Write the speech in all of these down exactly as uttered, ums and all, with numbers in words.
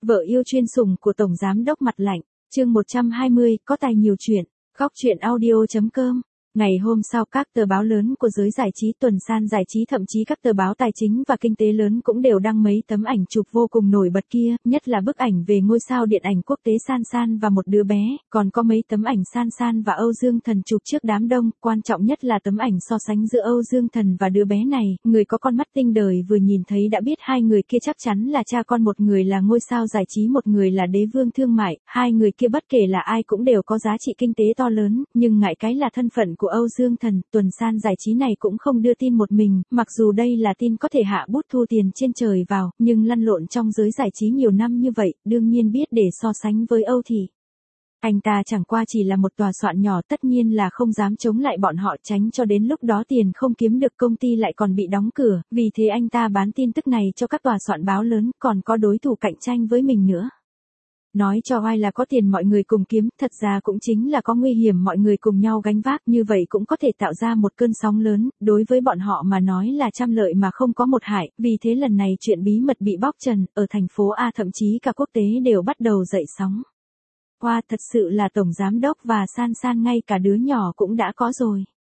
Vợ yêu chuyên sủng của Tổng Giám đốc Mặt Lạnh, chương một trăm hai mươi, có tài nhiều chuyện, góc truyện audio chấm com. Ngày hôm sau các tờ báo lớn của giới giải trí Tuần San Giải trí thậm chí các tờ báo tài chính và kinh tế lớn cũng đều đăng mấy tấm ảnh chụp vô cùng nổi bật kia, nhất là bức ảnh về ngôi sao điện ảnh quốc tế San San và một đứa bé, còn có mấy tấm ảnh San San và Âu Dương Thần chụp trước đám đông, quan trọng nhất là tấm ảnh so sánh giữa Âu Dương Thần và đứa bé này, người có con mắt tinh đời vừa nhìn thấy đã biết hai người kia chắc chắn là cha con, một người là ngôi sao giải trí, một người là đế vương thương mại, hai người kia bất kể là ai cũng đều có giá trị kinh tế to lớn, nhưng ngại cái là thân phận của Âu Dương Thần. Tuần San Giải trí này cũng không đưa tin một mình, mặc dù đây là tin có thể hạ bút thu tiền trên trời vào, nhưng lăn lộn trong giới giải trí nhiều năm như vậy, đương nhiên biết để so sánh với Âu thì anh ta chẳng qua chỉ là một tòa soạn nhỏ, tất nhiên là không dám chống lại bọn họ, tránh cho đến lúc đó tiền không kiếm được công ty lại còn bị đóng cửa, vì thế anh ta bán tin tức này cho các tòa soạn báo lớn, còn có đối thủ cạnh tranh với mình nữa. Nói cho ai là có tiền mọi người cùng kiếm, thật ra cũng chính là có nguy hiểm mọi người cùng nhau gánh vác, như vậy cũng có thể tạo ra một cơn sóng lớn, đối với bọn họ mà nói là trăm lợi mà không có một hại, vì thế lần này chuyện bí mật bị bóc trần, ở thành phố A thậm chí cả quốc tế đều bắt đầu dậy sóng. Wow, thật sự là Tổng Giám đốc và San San ngay cả đứa nhỏ cũng đã có rồi.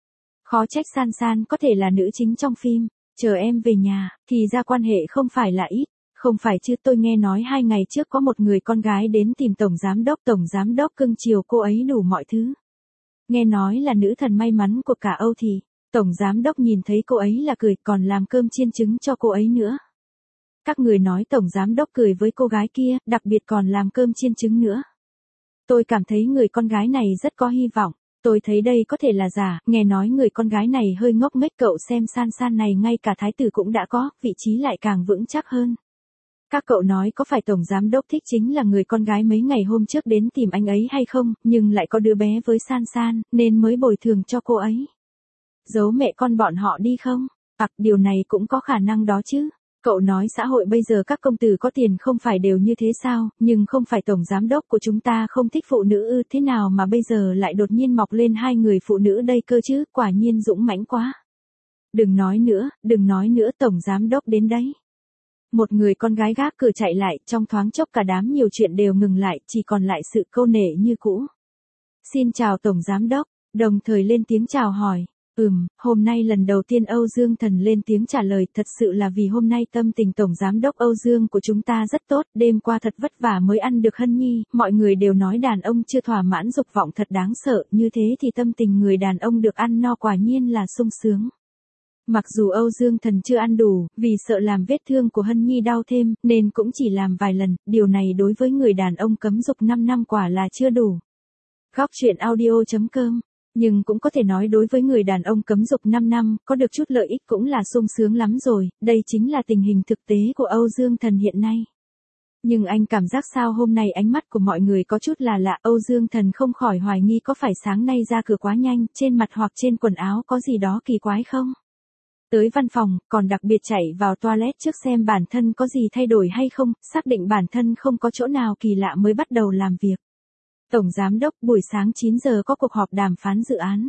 Khó trách San San có thể là nữ chính trong phim, chờ em về nhà, thì ra quan hệ không phải là ít. Không phải chứ, tôi nghe nói hai ngày trước có một người con gái đến tìm Tổng Giám đốc, Tổng Giám đốc cưng chiều cô ấy đủ mọi thứ. Nghe nói là nữ thần may mắn của cả Âu thì, Tổng Giám đốc nhìn thấy cô ấy là cười, còn làm cơm chiên trứng cho cô ấy nữa. Các người nói Tổng Giám đốc cười với cô gái kia, đặc biệt còn làm cơm chiên trứng nữa. Tôi cảm thấy người con gái này rất có hy vọng. Tôi thấy đây có thể là giả, nghe nói người con gái này hơi ngốc nghếch, cậu xem San San này ngay cả thái tử cũng đã có, vị trí lại càng vững chắc hơn. Các cậu nói có phải Tổng Giám đốc thích chính là người con gái mấy ngày hôm trước đến tìm anh ấy hay không, nhưng lại có đứa bé với San San, nên mới bồi thường cho cô ấy. Giấu mẹ con bọn họ đi không? Hoặc điều này cũng có khả năng đó chứ. Cậu nói xã hội bây giờ các công tử có tiền không phải đều như thế sao, nhưng không phải Tổng Giám đốc của chúng ta không thích phụ nữ ư, thế nào mà bây giờ lại đột nhiên mọc lên hai người phụ nữ đây cơ chứ, quả nhiên dũng mãnh quá. Đừng nói nữa, đừng nói nữa, Tổng Giám đốc đến đấy. Một người con gái gác cửa chạy lại, trong thoáng chốc cả đám nhiều chuyện đều ngừng lại, chỉ còn lại sự câu nệ như cũ. Xin chào Tổng Giám đốc, đồng thời lên tiếng chào hỏi. Ừm, hôm nay lần đầu tiên Âu Dương Thần lên tiếng trả lời, thật sự là vì hôm nay tâm tình Tổng Giám đốc Âu Dương của chúng ta rất tốt, đêm qua thật vất vả mới ăn được Hân Nhi, mọi người đều nói đàn ông chưa thỏa mãn dục vọng thật đáng sợ, như thế thì tâm tình người đàn ông được ăn no quả nhiên là sung sướng. Mặc dù Âu Dương Thần chưa ăn đủ, vì sợ làm vết thương của Hân Nhi đau thêm, nên cũng chỉ làm vài lần, điều này đối với người đàn ông cấm dục năm năm quả là chưa đủ. Góc truyện audio chấm com. Nhưng cũng có thể nói đối với người đàn ông cấm dục năm năm, có được chút lợi ích cũng là sung sướng lắm rồi, đây chính là tình hình thực tế của Âu Dương Thần hiện nay. Nhưng anh cảm giác sao hôm nay ánh mắt của mọi người có chút là lạ, Âu Dương Thần không khỏi hoài nghi có phải sáng nay ra cửa quá nhanh, trên mặt hoặc trên quần áo có gì đó kỳ quái không? Tới văn phòng, còn đặc biệt chạy vào toilet trước xem bản thân có gì thay đổi hay không, xác định bản thân không có chỗ nào kỳ lạ mới bắt đầu làm việc. Tổng Giám đốc, buổi sáng chín giờ có cuộc họp đàm phán dự án.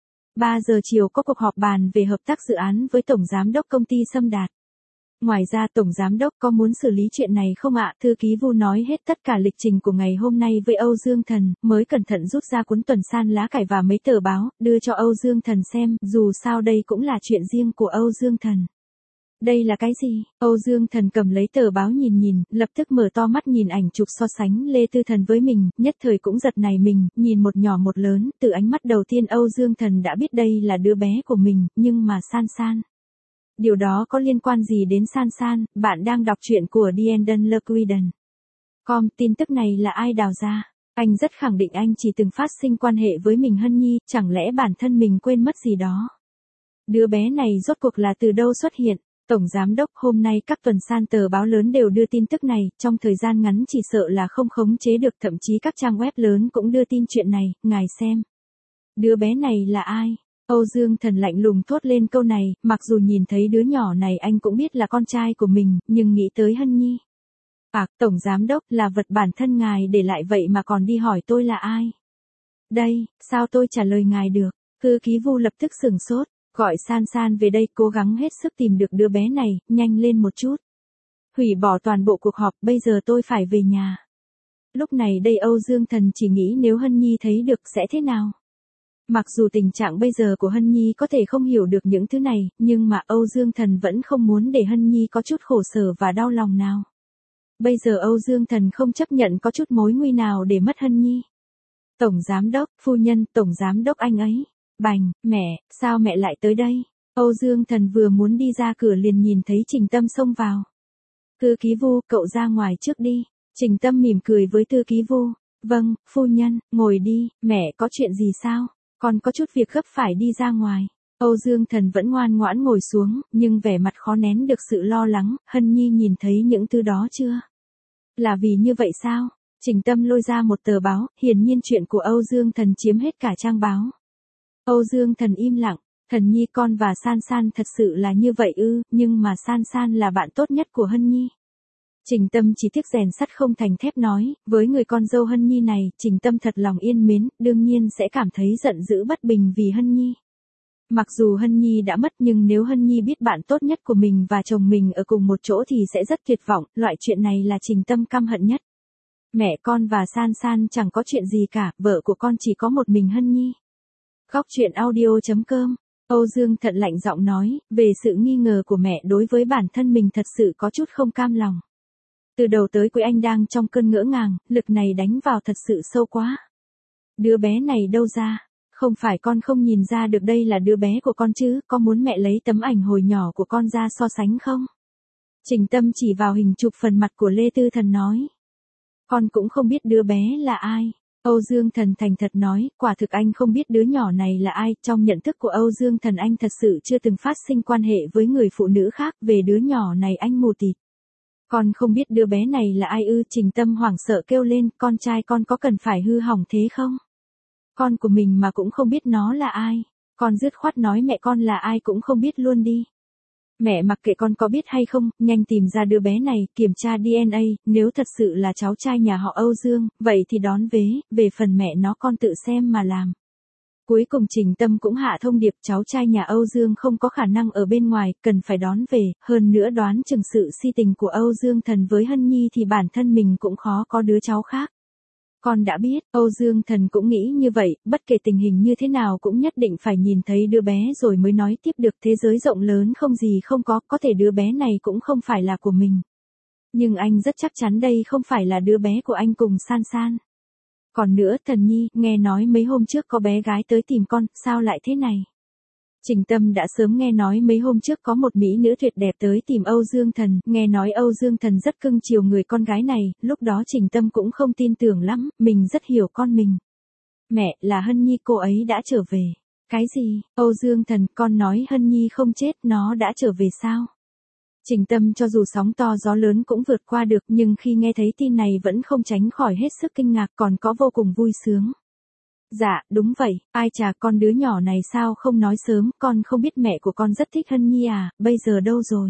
ba giờ chiều có cuộc họp bàn về hợp tác dự án với Tổng Giám đốc công ty Sâm Đạt. Ngoài ra Tổng Giám đốc có muốn xử lý chuyện này không ạ? Thư ký Vu nói hết tất cả lịch trình của ngày hôm nay với Âu Dương Thần, mới cẩn thận rút ra cuốn Tuần San lá cải và mấy tờ báo, đưa cho Âu Dương Thần xem, dù sao đây cũng là chuyện riêng của Âu Dương Thần. Đây là cái gì? Âu Dương Thần cầm lấy tờ báo nhìn nhìn, lập tức mở to mắt nhìn ảnh chụp so sánh Lê Tư Thần với mình, nhất thời cũng giật nảy mình, nhìn một nhỏ một lớn, từ ánh mắt đầu tiên Âu Dương Thần đã biết đây là đứa bé của mình, nhưng mà San San. Điều đó có liên quan gì đến San San? Bạn đang đọc truyện của Diendon Lequiden. Com, tin tức này là ai đào ra? Anh rất khẳng định anh chỉ từng phát sinh quan hệ với mình Hân Nhi, chẳng lẽ bản thân mình quên mất gì đó? Đứa bé này rốt cuộc là từ đâu xuất hiện? Tổng Giám đốc, hôm nay các tuần san tờ báo lớn đều đưa tin tức này, trong thời gian ngắn chỉ sợ là không khống chế được, thậm chí các trang web lớn cũng đưa tin chuyện này, ngài xem. Đứa bé này là ai? Âu Dương Thần lạnh lùng thốt lên câu này, mặc dù nhìn thấy đứa nhỏ này anh cũng biết là con trai của mình, nhưng nghĩ tới Hân Nhi. À, Tổng Giám đốc, là vật bản thân ngài để lại vậy mà còn đi hỏi tôi là ai? Đây, sao tôi trả lời ngài được? Thư ký Vu lập tức sửng sốt, gọi San San về đây, cố gắng hết sức tìm được đứa bé này, nhanh lên một chút. Hủy bỏ toàn bộ cuộc họp, bây giờ tôi phải về nhà. Lúc này đây Âu Dương Thần chỉ nghĩ nếu Hân Nhi thấy được sẽ thế nào. Mặc dù tình trạng bây giờ của Hân Nhi có thể không hiểu được những thứ này, nhưng mà Âu Dương Thần vẫn không muốn để Hân Nhi có chút khổ sở và đau lòng nào. Bây giờ Âu Dương Thần không chấp nhận có chút mối nguy nào để mất Hân Nhi. Tổng giám đốc, phu nhân, tổng giám đốc anh ấy. Bành, mẹ, sao mẹ lại tới đây? Âu Dương Thần vừa muốn đi ra cửa liền nhìn thấy Trình Tâm xông vào. Thư ký Vu, cậu ra ngoài trước đi. Trình Tâm mỉm cười với thư ký Vu. Vâng, phu nhân, ngồi đi, mẹ có chuyện gì sao? Con có chút việc gấp phải đi ra ngoài. Âu Dương Thần vẫn ngoan ngoãn ngồi xuống, nhưng vẻ mặt khó nén được sự lo lắng. Hân Nhi nhìn thấy những thứ đó chưa? Là vì như vậy sao? Trình Tâm lôi ra một tờ báo, hiển nhiên chuyện của Âu Dương Thần chiếm hết cả trang báo. Âu Dương Thần im lặng. Thần Nhi, con và San San thật sự là như vậy ư? Nhưng mà San San là bạn tốt nhất của Hân Nhi. Trình Tâm chỉ tiếc rèn sắt không thành thép nói, với người con dâu Hân Nhi này, Trình Tâm thật lòng yên mến, đương nhiên sẽ cảm thấy giận dữ bất bình vì Hân Nhi. Mặc dù Hân Nhi đã mất nhưng nếu Hân Nhi biết bạn tốt nhất của mình và chồng mình ở cùng một chỗ thì sẽ rất tuyệt vọng, loại chuyện này là Trình Tâm căm hận nhất. Mẹ con và San San chẳng có chuyện gì cả, vợ của con chỉ có một mình Hân Nhi. Góc truyện audio chấm com. Âu Dương Thận lạnh giọng nói, về sự nghi ngờ của mẹ đối với bản thân mình thật sự có chút không cam lòng. Từ đầu tới cuối anh đang trong cơn ngỡ ngàng, lực này đánh vào thật sự sâu quá. Đứa bé này đâu ra? Không phải con không nhìn ra được đây là đứa bé của con chứ, có muốn mẹ lấy tấm ảnh hồi nhỏ của con ra so sánh không? Trình Tâm chỉ vào hình chụp phần mặt của Lê Tư Thần nói. Con cũng không biết đứa bé là ai. Âu Dương Thần thành thật nói, quả thực anh không biết đứa nhỏ này là ai, trong nhận thức của Âu Dương Thần anh thật sự chưa từng phát sinh quan hệ với người phụ nữ khác, về đứa nhỏ này anh mù tịt. Con không biết đứa bé này là ai ư? Trình Tâm hoảng sợ kêu lên, con trai con có cần phải hư hỏng thế không? Con của mình mà cũng không biết nó là ai. Con dứt khoát nói mẹ con là ai cũng không biết luôn đi. Mẹ mặc kệ con có biết hay không, nhanh tìm ra đứa bé này, kiểm tra đê en a, nếu thật sự là cháu trai nhà họ Âu Dương, vậy thì đón vế, về phần mẹ nó con tự xem mà làm. Cuối cùng Trình Tâm cũng hạ thông điệp cháu trai nhà Âu Dương không có khả năng ở bên ngoài, cần phải đón về, hơn nữa đoán chừng sự si tình của Âu Dương Thần với Hân Nhi thì bản thân mình cũng khó có đứa cháu khác. Con đã biết, Âu Dương Thần cũng nghĩ như vậy, bất kể tình hình như thế nào cũng nhất định phải nhìn thấy đứa bé rồi mới nói tiếp được, thế giới rộng lớn không gì không có, có thể đứa bé này cũng không phải là của mình. Nhưng anh rất chắc chắn đây không phải là đứa bé của anh cùng San San. Còn nữa, Thần Nhi, nghe nói mấy hôm trước có bé gái tới tìm con, sao lại thế này? Trình Tâm đã sớm nghe nói mấy hôm trước có một mỹ nữ tuyệt đẹp tới tìm Âu Dương Thần, nghe nói Âu Dương Thần rất cưng chiều người con gái này, lúc đó Trình Tâm cũng không tin tưởng lắm, mình rất hiểu con mình. Mẹ, là Hân Nhi cô ấy đã trở về. Cái gì? Âu Dương Thần, con nói Hân Nhi không chết, nó đã trở về sao? Trình Tâm cho dù sóng to gió lớn cũng vượt qua được nhưng khi nghe thấy tin này vẫn không tránh khỏi hết sức kinh ngạc còn có vô cùng vui sướng. Dạ, đúng vậy, ai chà con đứa nhỏ này sao không nói sớm, con không biết mẹ của con rất thích Hân Nhi à, bây giờ đâu rồi?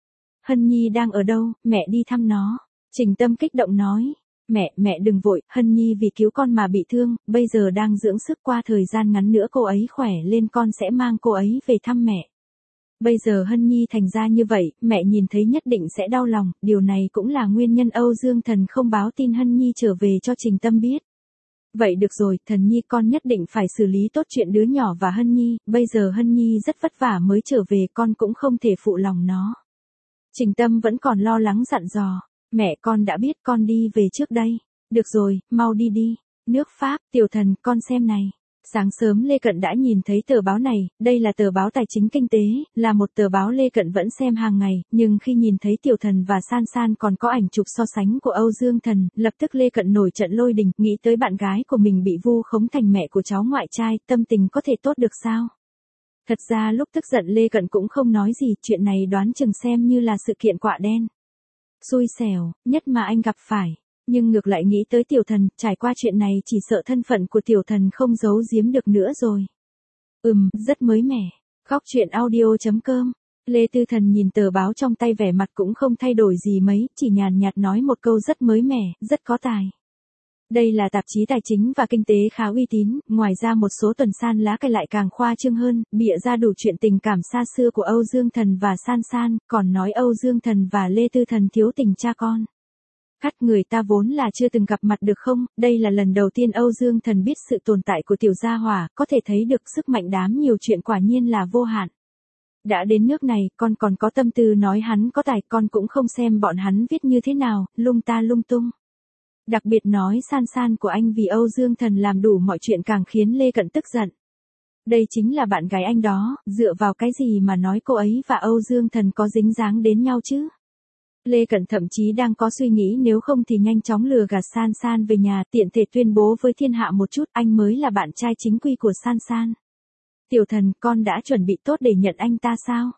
Hân Nhi đang ở đâu, mẹ đi thăm nó. Trình Tâm kích động nói, mẹ, mẹ đừng vội, Hân Nhi vì cứu con mà bị thương, bây giờ đang dưỡng sức qua thời gian ngắn nữa cô ấy khỏe lên con sẽ mang cô ấy về thăm mẹ. Bây giờ Hân Nhi thành ra như vậy, mẹ nhìn thấy nhất định sẽ đau lòng, điều này cũng là nguyên nhân Âu Dương Thần không báo tin Hân Nhi trở về cho Trình Tâm biết. Vậy được rồi, Thần Nhi con nhất định phải xử lý tốt chuyện đứa nhỏ và Hân Nhi, bây giờ Hân Nhi rất vất vả mới trở về con cũng không thể phụ lòng nó. Trình Tâm vẫn còn lo lắng dặn dò, mẹ con đã biết con đi về trước đây. Được rồi, mau đi đi. Nước Pháp, Tiểu Thần, con xem này. Sáng sớm Lê Cận đã nhìn thấy tờ báo này, đây là tờ báo tài chính kinh tế, là một tờ báo Lê Cận vẫn xem hàng ngày, nhưng khi nhìn thấy Tiểu Thần và San San còn có ảnh chụp so sánh của Âu Dương Thần, lập tức Lê Cận nổi trận lôi đình, nghĩ tới bạn gái của mình bị vu khống thành mẹ của cháu ngoại trai, tâm tình có thể tốt được sao? Thật ra lúc tức giận Lê Cận cũng không nói gì, chuyện này đoán chừng xem như là sự kiện quạ đen. Xui xẻo, nhất mà anh gặp phải. Nhưng ngược lại nghĩ tới Tiểu Thần, trải qua chuyện này chỉ sợ thân phận của Tiểu Thần không giấu giếm được nữa rồi. Ừm, rất mới mẻ. Góc truyện audio chấm com. Lê Tư Thần nhìn tờ báo trong tay vẻ mặt cũng không thay đổi gì mấy, chỉ nhàn nhạt nói một câu rất mới mẻ, rất có tài. Đây là tạp chí tài chính và kinh tế khá uy tín, ngoài ra một số tuần san lá cải lại càng khoa trương hơn, bịa ra đủ chuyện tình cảm xa xưa của Âu Dương Thần và San San, còn nói Âu Dương Thần và Lê Tư Thần thiếu tình cha con. Cắt người ta vốn là chưa từng gặp mặt được không, đây là lần đầu tiên Âu Dương Thần biết sự tồn tại của tiểu gia hỏa, có thể thấy được sức mạnh đám nhiều chuyện quả nhiên là vô hạn. Đã đến nước này, con còn có tâm tư nói hắn có tài, con cũng không xem bọn hắn viết như thế nào, lung ta lung tung. Đặc biệt nói San San của anh vì Âu Dương Thần làm đủ mọi chuyện càng khiến Lê Cận tức giận. Đây chính là bạn gái anh đó, dựa vào cái gì mà nói cô ấy và Âu Dương Thần có dính dáng đến nhau chứ? Lê Cận thậm chí đang có suy nghĩ nếu không thì nhanh chóng lừa gạt San San về nhà, tiện thể tuyên bố với thiên hạ một chút anh mới là bạn trai chính quy của San San. Tiểu Thần, con đã chuẩn bị tốt để nhận anh ta sao?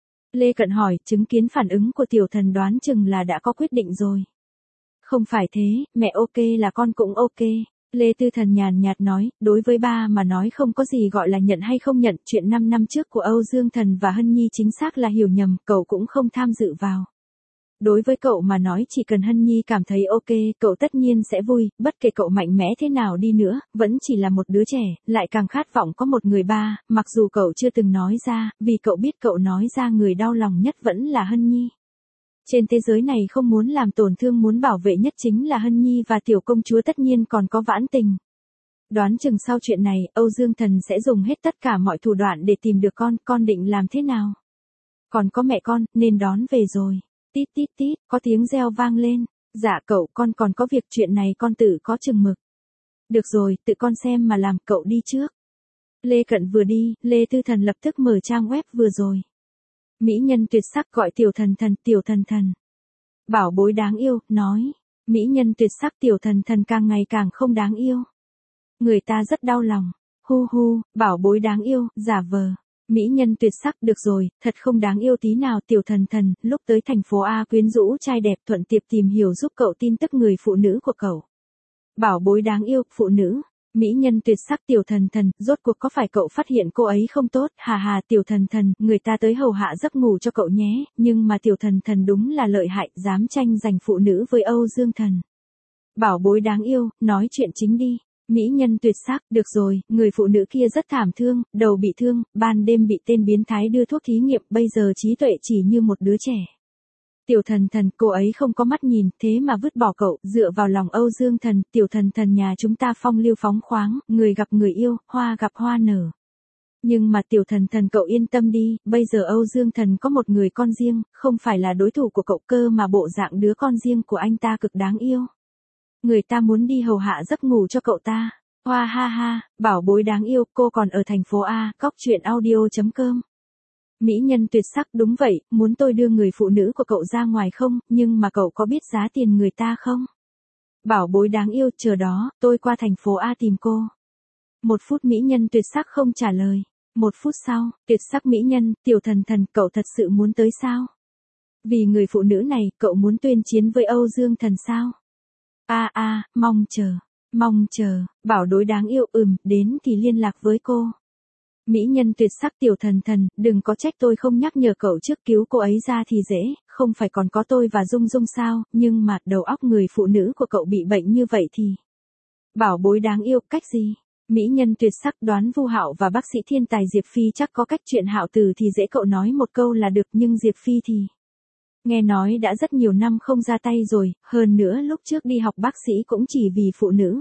Lê Cận hỏi, chứng kiến phản ứng của Tiểu Thần đoán chừng là đã có quyết định rồi. Không phải thế, mẹ ok là con cũng ok. Lê Tư Thần nhàn nhạt nói, đối với ba mà nói không có gì gọi là nhận hay không nhận, chuyện năm năm trước của Âu Dương Thần và Hân Nhi chính xác là hiểu nhầm, cậu cũng không tham dự vào. Đối với cậu mà nói chỉ cần Hân Nhi cảm thấy ok, cậu tất nhiên sẽ vui, bất kể cậu mạnh mẽ thế nào đi nữa, vẫn chỉ là một đứa trẻ, lại càng khát vọng có một người ba, mặc dù cậu chưa từng nói ra, vì cậu biết cậu nói ra người đau lòng nhất vẫn là Hân Nhi. Trên thế giới này không muốn làm tổn thương muốn bảo vệ nhất chính là Hân Nhi và tiểu công chúa tất nhiên còn có Vãn Tình. Đoán chừng sau chuyện này, Âu Dương Thần sẽ dùng hết tất cả mọi thủ đoạn để tìm được con, con định làm thế nào? Còn có mẹ con, nên đón về rồi. Tít tít tít, có tiếng reo vang lên. Dạ cậu, con còn có việc, chuyện này con tự có chừng mực. Được rồi, tự con xem mà làm, cậu đi trước. Lê Cận vừa đi, Lê Tư Thần lập tức mở trang web vừa rồi. Mỹ nhân tuyệt sắc gọi Tiểu Thần Thần, Tiểu Thần Thần. Bảo bối đáng yêu, nói. Mỹ nhân tuyệt sắc Tiểu Thần Thần càng ngày càng không đáng yêu. Người ta rất đau lòng. Hu hu, bảo bối đáng yêu, giả vờ. Mỹ nhân tuyệt sắc, được rồi, thật không đáng yêu tí nào. Tiểu Thần Thần, lúc tới thành phố A quyến rũ trai đẹp thuận tiệp tìm hiểu giúp cậu tin tức người phụ nữ của cậu. Bảo bối đáng yêu, phụ nữ. Mỹ nhân tuyệt sắc Tiểu Thần Thần, rốt cuộc có phải cậu phát hiện cô ấy không tốt, hà hà Tiểu Thần Thần, người ta tới hầu hạ giấc ngủ cho cậu nhé, nhưng mà Tiểu Thần Thần đúng là lợi hại, dám tranh giành phụ nữ với Âu Dương Thần. Bảo bối đáng yêu, nói chuyện chính đi. Mỹ nhân tuyệt sắc, được rồi, người phụ nữ kia rất thảm thương, đầu bị thương, ban đêm bị tên biến thái đưa thuốc thí nghiệm, bây giờ trí tuệ chỉ như một đứa trẻ. Tiểu Thần Thần, cô ấy không có mắt nhìn, thế mà vứt bỏ cậu, dựa vào lòng Âu Dương Thần, Tiểu Thần Thần nhà chúng ta phong lưu phóng khoáng, người gặp người yêu, hoa gặp hoa nở. Nhưng mà Tiểu Thần Thần cậu yên tâm đi, bây giờ Âu Dương Thần có một người con riêng, không phải là đối thủ của cậu cơ mà bộ dạng đứa con riêng của anh ta cực đáng yêu. Người ta muốn đi hầu hạ giấc ngủ cho cậu ta. Hoa ha ha, bảo bối đáng yêu, cô còn ở thành phố A, cóc truyện audio chấm com. Mỹ nhân tuyệt sắc, đúng vậy, muốn tôi đưa người phụ nữ của cậu ra ngoài không, nhưng mà cậu có biết giá tiền người ta không? Bảo bối đáng yêu, chờ đó, tôi qua thành phố A tìm cô. Một phút Mỹ nhân tuyệt sắc không trả lời. Một phút sau, tuyệt sắc Mỹ nhân, Tiểu Thần Thần, cậu thật sự muốn tới sao? Vì người phụ nữ này, cậu muốn tuyên chiến với Âu Dương Thần sao? A a, à, mong chờ, mong chờ, bảo đối đáng yêu, ừm, đến thì liên lạc với cô. Mỹ nhân tuyệt sắc Tiểu Thần Thần, đừng có trách tôi không nhắc nhở cậu trước, cứu cô ấy ra thì dễ, không phải còn có tôi và Dung Dung sao, nhưng mà đầu óc người phụ nữ của cậu bị bệnh như vậy thì. Bảo bối đáng yêu, cách gì? Mỹ nhân tuyệt sắc đoán Vu Hạo và bác sĩ thiên tài Diệp Phi chắc có cách, chuyện Hạo Từ thì dễ, cậu nói một câu là được, nhưng Diệp Phi thì. Nghe nói đã rất nhiều năm không ra tay rồi, hơn nữa lúc trước đi học bác sĩ cũng chỉ vì phụ nữ.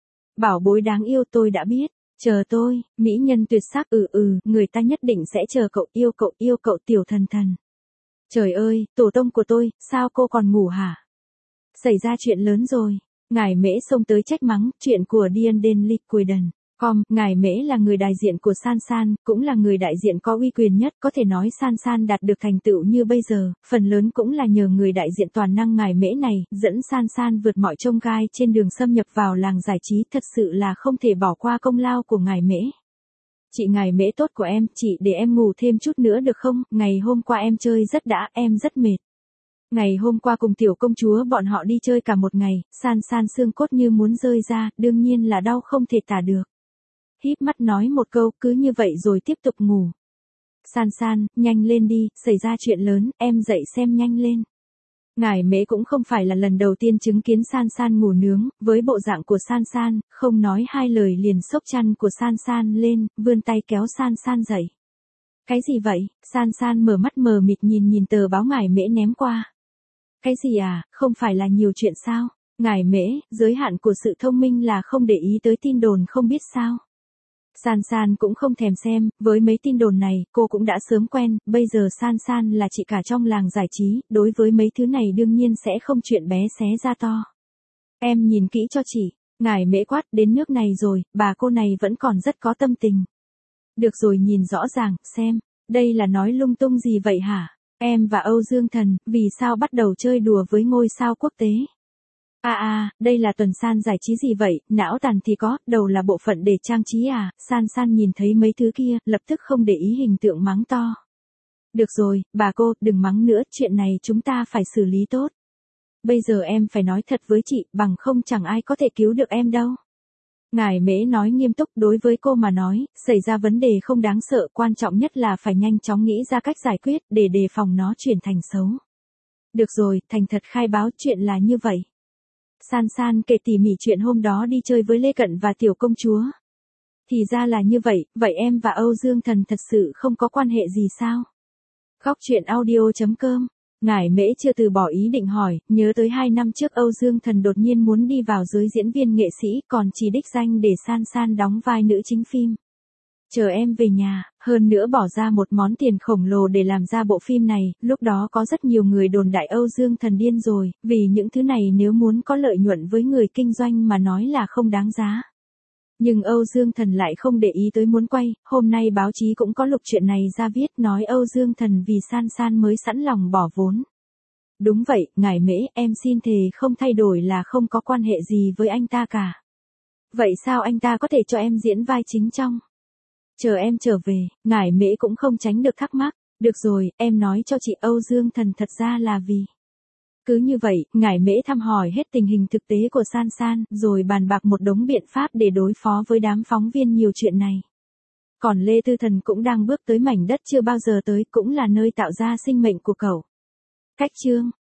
Bảo bối đáng yêu, tôi đã biết, chờ tôi, Mỹ nhân tuyệt sắc, ừ ừ, người ta nhất định sẽ chờ cậu, yêu cậu, yêu cậu Tiểu Thần Thần. Trời ơi, tổ tông của tôi, sao cô còn ngủ hả? Xảy ra chuyện lớn rồi, ngài Mễ xông tới trách mắng, chuyện của Dian Den Liquiden. Com, ngài Mễ là người đại diện của San San, cũng là người đại diện có uy quyền nhất, có thể nói San San đạt được thành tựu như bây giờ, phần lớn cũng là nhờ người đại diện toàn năng ngài Mễ này, dẫn San San vượt mọi chông gai trên đường xâm nhập vào làng giải trí, thật sự là không thể bỏ qua công lao của ngài Mễ. Chị ngài Mễ tốt của em, chị để em ngủ thêm chút nữa được không, ngày hôm qua em chơi rất đã, em rất mệt. Ngày hôm qua cùng tiểu công chúa bọn họ đi chơi cả một ngày, San San xương cốt như muốn rơi ra, đương nhiên là đau không thể tả được. Híp mắt nói một câu, cứ như vậy rồi tiếp tục ngủ. San San, nhanh lên đi, xảy ra chuyện lớn, em dậy xem nhanh lên. Ngải Mễ cũng không phải là lần đầu tiên chứng kiến San San ngủ nướng, với bộ dạng của San San, không nói hai lời liền xốc chăn của San San lên, vươn tay kéo San San dậy. Cái gì vậy? San San mở mắt mờ mịt nhìn nhìn tờ báo Ngải Mễ ném qua. Cái gì à, không phải là nhiều chuyện sao? Ngải Mễ, giới hạn của sự thông minh là không để ý tới tin đồn không biết sao. San San cũng không thèm xem, với mấy tin đồn này, cô cũng đã sớm quen, bây giờ San San là chị cả trong làng giải trí, đối với mấy thứ này đương nhiên sẽ không chuyện bé xé ra to. Em nhìn kỹ cho chị, Ngải Mễ quát, đến nước này rồi, bà cô này vẫn còn rất có tâm tình. Được rồi, nhìn rõ ràng, xem, đây là nói lung tung gì vậy hả? Em và Âu Dương Thần, vì sao bắt đầu chơi đùa với ngôi sao quốc tế? À à, đây là tuần san giải trí gì vậy, não tàn thì có, đầu là bộ phận để trang trí à, San San nhìn thấy mấy thứ kia, lập tức không để ý hình tượng mắng to. Được rồi, bà cô, đừng mắng nữa, chuyện này chúng ta phải xử lý tốt. Bây giờ em phải nói thật với chị, bằng không chẳng ai có thể cứu được em đâu. Ngải Mễ nói nghiêm túc, đối với cô mà nói, xảy ra vấn đề không đáng sợ, quan trọng nhất là phải nhanh chóng nghĩ ra cách giải quyết, để đề phòng nó chuyển thành xấu. Được rồi, thành thật khai báo, chuyện là như vậy. San San kể tỉ mỉ chuyện hôm đó đi chơi với Lê Cận và tiểu công chúa. Thì ra là như vậy, vậy em và Âu Dương Thần thật sự không có quan hệ gì sao? Góc truyện audio chấm com. Ngải Mễ chưa từ bỏ ý định hỏi, nhớ tới hai năm trước Âu Dương Thần đột nhiên muốn đi vào giới diễn viên nghệ sĩ, còn chỉ đích danh để San San đóng vai nữ chính phim. Chờ em về nhà, hơn nữa bỏ ra một món tiền khổng lồ để làm ra bộ phim này, lúc đó có rất nhiều người đồn đại Âu Dương Thần điên rồi, vì những thứ này nếu muốn có lợi nhuận với người kinh doanh mà nói là không đáng giá. Nhưng Âu Dương Thần lại không để ý tới muốn quay, hôm nay báo chí cũng có lục chuyện này ra viết, nói Âu Dương Thần vì San San mới sẵn lòng bỏ vốn. Đúng vậy, Ngải Mễ, em xin thề không thay đổi là không có quan hệ gì với anh ta cả. Vậy sao anh ta có thể cho em diễn vai chính trong? Chờ em trở về, Ngải Mễ cũng không tránh được thắc mắc. Được rồi, em nói cho chị, Âu Dương Thần thật ra là vì... Cứ như vậy, Ngải Mễ thăm hỏi hết tình hình thực tế của San San, rồi bàn bạc một đống biện pháp để đối phó với đám phóng viên nhiều chuyện này. Còn Lê Tư Thần cũng đang bước tới mảnh đất chưa bao giờ tới, cũng là nơi tạo ra sinh mệnh của cậu. Cách chương